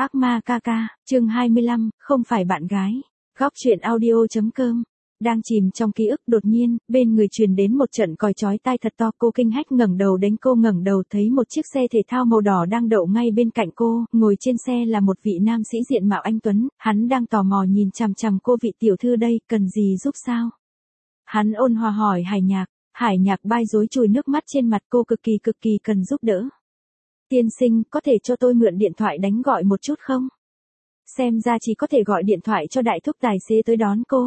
Ác ma ca ca, chương 25, không phải bạn gái. Góc truyện audio.com. Đang chìm trong ký ức đột nhiên, bên người truyền đến một trận còi chói tai thật to. Cô kinh hách ngẩng đầu đến, cô ngẩng đầu thấy một chiếc xe thể thao màu đỏ đang đậu ngay bên cạnh cô, ngồi trên xe là một vị nam sĩ diện mạo anh tuấn, hắn đang tò mò nhìn chằm chằm cô. Vị tiểu thư đây, cần gì giúp sao? Hắn ôn hòa hỏi Hải Nhạc bai rối chùi nước mắt trên mặt, cô cực kỳ cần giúp đỡ. Tiên sinh, có thể cho tôi mượn điện thoại đánh gọi một chút không? Xem ra chỉ có thể gọi điện thoại cho đại thúc tài xế tới đón cô.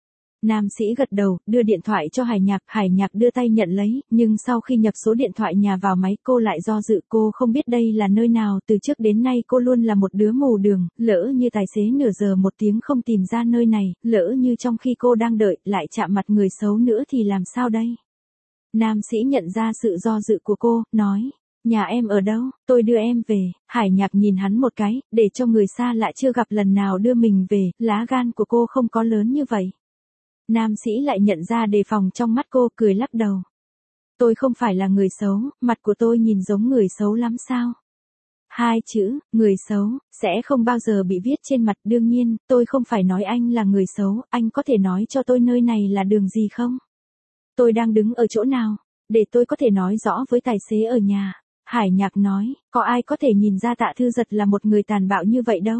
Nam sĩ gật đầu, đưa điện thoại cho Hải Nhạc đưa tay nhận lấy, nhưng sau khi nhập số điện thoại nhà vào máy cô lại do dự. Cô không biết đây là nơi nào, từ trước đến nay cô luôn là một đứa mù đường, lỡ như tài xế nửa giờ một tiếng không tìm ra nơi này, lỡ như trong khi cô đang đợi lại chạm mặt người xấu nữa thì làm sao đây? Nam sĩ nhận ra sự do dự của cô, nói. Nhà em ở đâu, tôi đưa em về. Hải Nhạc nhìn hắn một cái, để cho người xa lạ chưa gặp lần nào đưa mình về, lá gan của cô không có lớn như vậy. Nam sĩ lại nhận ra đề phòng trong mắt cô, cười lắc đầu. Tôi không phải là người xấu, mặt của tôi nhìn giống người xấu lắm sao? Hai chữ, người xấu, sẽ không bao giờ bị viết trên mặt. Đương nhiên, tôi không phải nói anh là người xấu, anh có thể nói cho tôi nơi này là đường gì không? Tôi đang đứng ở chỗ nào, để tôi có thể nói rõ với tài xế ở nhà. Hải Nhạc nói, có ai có thể nhìn ra Tạ Thư Giật là một người tàn bạo như vậy đâu.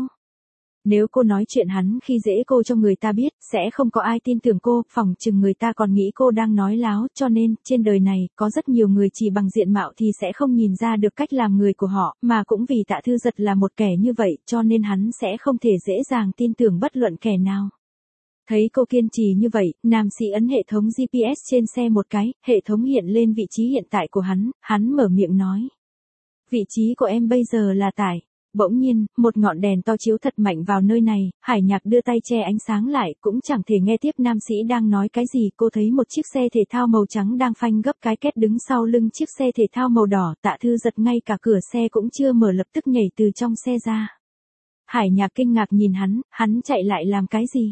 Nếu cô nói chuyện hắn khi dễ cô cho người ta biết, sẽ không có ai tin tưởng cô, phỏng chừng người ta còn nghĩ cô đang nói láo, cho nên, trên đời này, có rất nhiều người chỉ bằng diện mạo thì sẽ không nhìn ra được cách làm người của họ, mà cũng vì Tạ Thư Giật là một kẻ như vậy, cho nên hắn sẽ không thể dễ dàng tin tưởng bất luận kẻ nào. Thấy cô kiên trì như vậy, nam sĩ ấn hệ thống GPS trên xe một cái, hệ thống hiện lên vị trí hiện tại của hắn mở miệng nói. Vị trí của em bây giờ là tại. Bỗng nhiên, một ngọn đèn to chiếu thật mạnh vào nơi này, Hải Nhạc đưa tay che ánh sáng lại, cũng chẳng thể nghe tiếp nam sĩ đang nói cái gì. Cô thấy một chiếc xe thể thao màu trắng đang phanh gấp cái két đứng sau lưng chiếc xe thể thao màu đỏ. Tạ Thư Giật ngay cả cửa xe cũng chưa mở lập tức nhảy từ trong xe ra. Hải Nhạc kinh ngạc nhìn hắn chạy lại làm cái gì?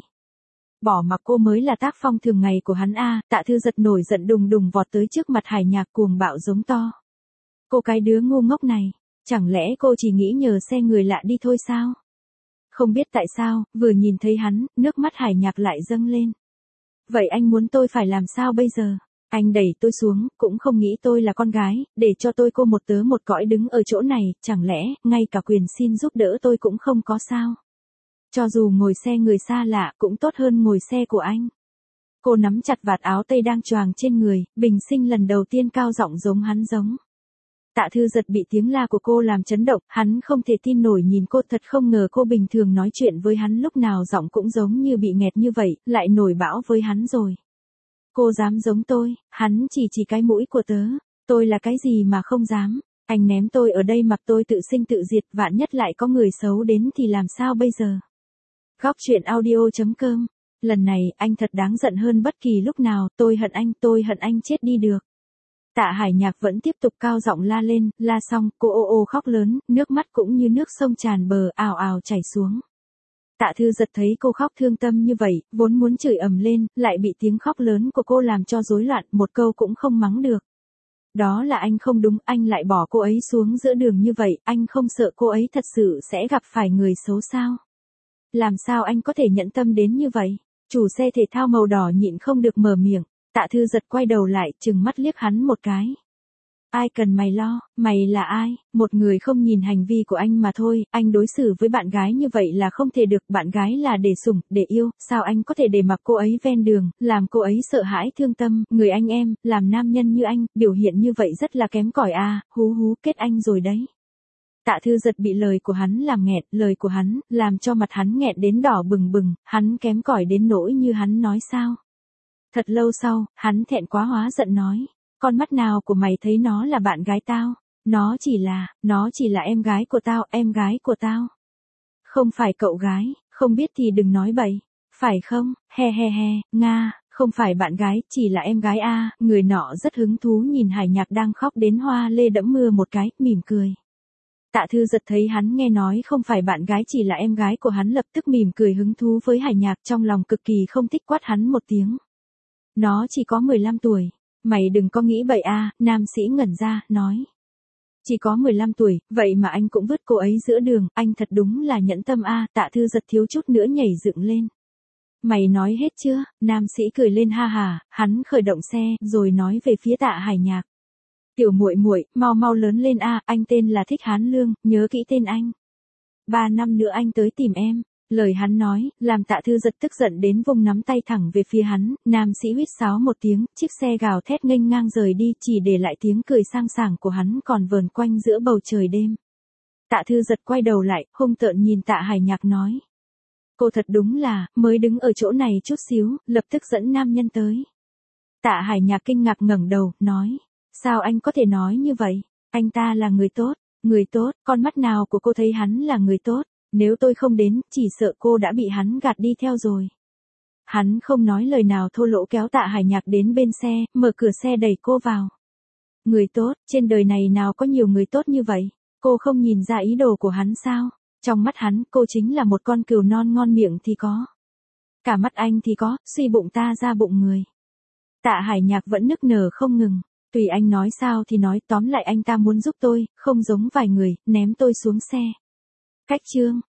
Bỏ mặc cô mới là tác phong thường ngày của hắn a. Tạ Thư Giật nổi giận đùng đùng vọt tới trước mặt Hải Nhạc cuồng bạo giống to. Cô cái đứa ngu ngốc này, chẳng lẽ cô chỉ nghĩ nhờ xe người lạ đi thôi sao? Không biết tại sao, vừa nhìn thấy hắn, nước mắt Hải Nhạc lại dâng lên. Vậy anh muốn tôi phải làm sao bây giờ? Anh đẩy tôi xuống, cũng không nghĩ tôi là con gái, để cho tôi cô một tớ một cõi đứng ở chỗ này, chẳng lẽ, ngay cả quyền xin giúp đỡ tôi cũng không có sao? Cho dù ngồi xe người xa lạ cũng tốt hơn ngồi xe của anh. Cô nắm chặt vạt áo tây đang choàng trên người, bình sinh lần đầu tiên cao giọng giống hắn giống. Tạ Thư Giật bị tiếng la của cô làm chấn động, hắn không thể tin nổi nhìn cô, thật không ngờ cô bình thường nói chuyện với hắn lúc nào giọng cũng giống như bị nghẹt như vậy, lại nổi bão với hắn rồi. Cô dám giống tôi, hắn chỉ cái mũi của tớ, tôi là cái gì mà không dám, anh ném tôi ở đây mặc tôi tự sinh tự diệt, vạn nhất lại có người xấu đến thì làm sao bây giờ? Góc truyện audio.com. Lần này, anh thật đáng giận hơn bất kỳ lúc nào, tôi hận anh chết đi được. Tạ Hải Nhạc vẫn tiếp tục cao giọng la lên, la xong, cô ô khóc lớn, nước mắt cũng như nước sông tràn bờ, ào ào chảy xuống. Tạ Thư Giật thấy cô khóc thương tâm như vậy, vốn muốn chửi ầm lên, lại bị tiếng khóc lớn của cô làm cho rối loạn, một câu cũng không mắng được. Đó là anh không đúng, anh lại bỏ cô ấy xuống giữa đường như vậy, anh không sợ cô ấy thật sự sẽ gặp phải người xấu sao? Làm sao anh có thể nhẫn tâm đến như vậy? Chủ xe thể thao màu đỏ nhịn không được mở miệng. Tạ Thư Giật quay đầu lại, trừng mắt liếc hắn một cái. Ai cần mày lo, mày là ai? Một người không nhìn hành vi của anh mà thôi, anh đối xử với bạn gái như vậy là không thể được, bạn gái là để sủng, để yêu, sao anh có thể để mặc cô ấy ven đường, làm cô ấy sợ hãi thương tâm, người anh em, làm nam nhân như anh, biểu hiện như vậy rất là kém cỏi a, hú kết anh rồi đấy. Tạ Thư Giật bị lời của hắn làm nghẹt, lời của hắn, làm cho mặt hắn nghẹt đến đỏ bừng, hắn kém cỏi đến nỗi như hắn nói sao? Thật lâu sau, hắn thẹn quá hóa giận nói, con mắt nào của mày thấy nó là bạn gái tao, nó chỉ là em gái của tao, em gái của tao. Không phải cậu gái, không biết thì đừng nói bậy, phải không, he, Nga, không phải bạn gái, chỉ là em gái a. Người nọ rất hứng thú nhìn Hải Nhạc đang khóc đến hoa lê đẫm mưa một cái, mỉm cười. Tạ Thư Giật thấy hắn nghe nói không phải bạn gái chỉ là em gái của hắn lập tức mỉm cười hứng thú với Hải Nhạc, trong lòng cực kỳ không thích, quát hắn một tiếng. Nó chỉ có 15 tuổi, mày đừng có nghĩ bậy a. Nam sĩ ngẩn ra, nói. Chỉ có 15 tuổi, vậy mà anh cũng vứt cô ấy giữa đường, anh thật đúng là nhẫn tâm a. Tạ Thư Giật thiếu chút nữa nhảy dựng lên. Mày nói hết chưa? Nam sĩ cười lên ha hà, hắn khởi động xe, rồi nói về phía Tạ Hải Nhạc. Tiểu muội muội, mau mau lớn lên a, anh tên là Thích Hán Lương, nhớ kỹ tên anh. 3 năm nữa anh tới tìm em. Lời hắn nói, làm Tạ Thư Giật tức giận đến vùng nắm tay thẳng về phía hắn, nam sĩ huýt sáo một tiếng, chiếc xe gào thét nghênh ngang rời đi, chỉ để lại tiếng cười sang sảng của hắn còn vờn quanh giữa bầu trời đêm. Tạ Thư Giật quay đầu lại, hung tợn nhìn Tạ Hải Nhạc nói. Cô thật đúng là, mới đứng ở chỗ này chút xíu, lập tức dẫn nam nhân tới. Tạ Hải Nhạc kinh ngạc ngẩng đầu, nói. Sao anh có thể nói như vậy? Anh ta là người tốt, con mắt nào của cô thấy hắn là người tốt? Nếu tôi không đến, chỉ sợ cô đã bị hắn gạt đi theo rồi. Hắn không nói lời nào thô lỗ kéo Tạ Hải Nhạc đến bên xe, mở cửa xe đẩy cô vào. Người tốt, trên đời này nào có nhiều người tốt như vậy? Cô không nhìn ra ý đồ của hắn sao? Trong mắt hắn, cô chính là một con cừu non ngon miệng thì có. Cả mắt anh thì có, suy bụng ta ra bụng người. Tạ Hải Nhạc vẫn nức nở không ngừng. Tùy anh nói sao thì nói, tóm lại anh ta muốn giúp tôi, không giống vài người, ném tôi xuống xe. Cách chương.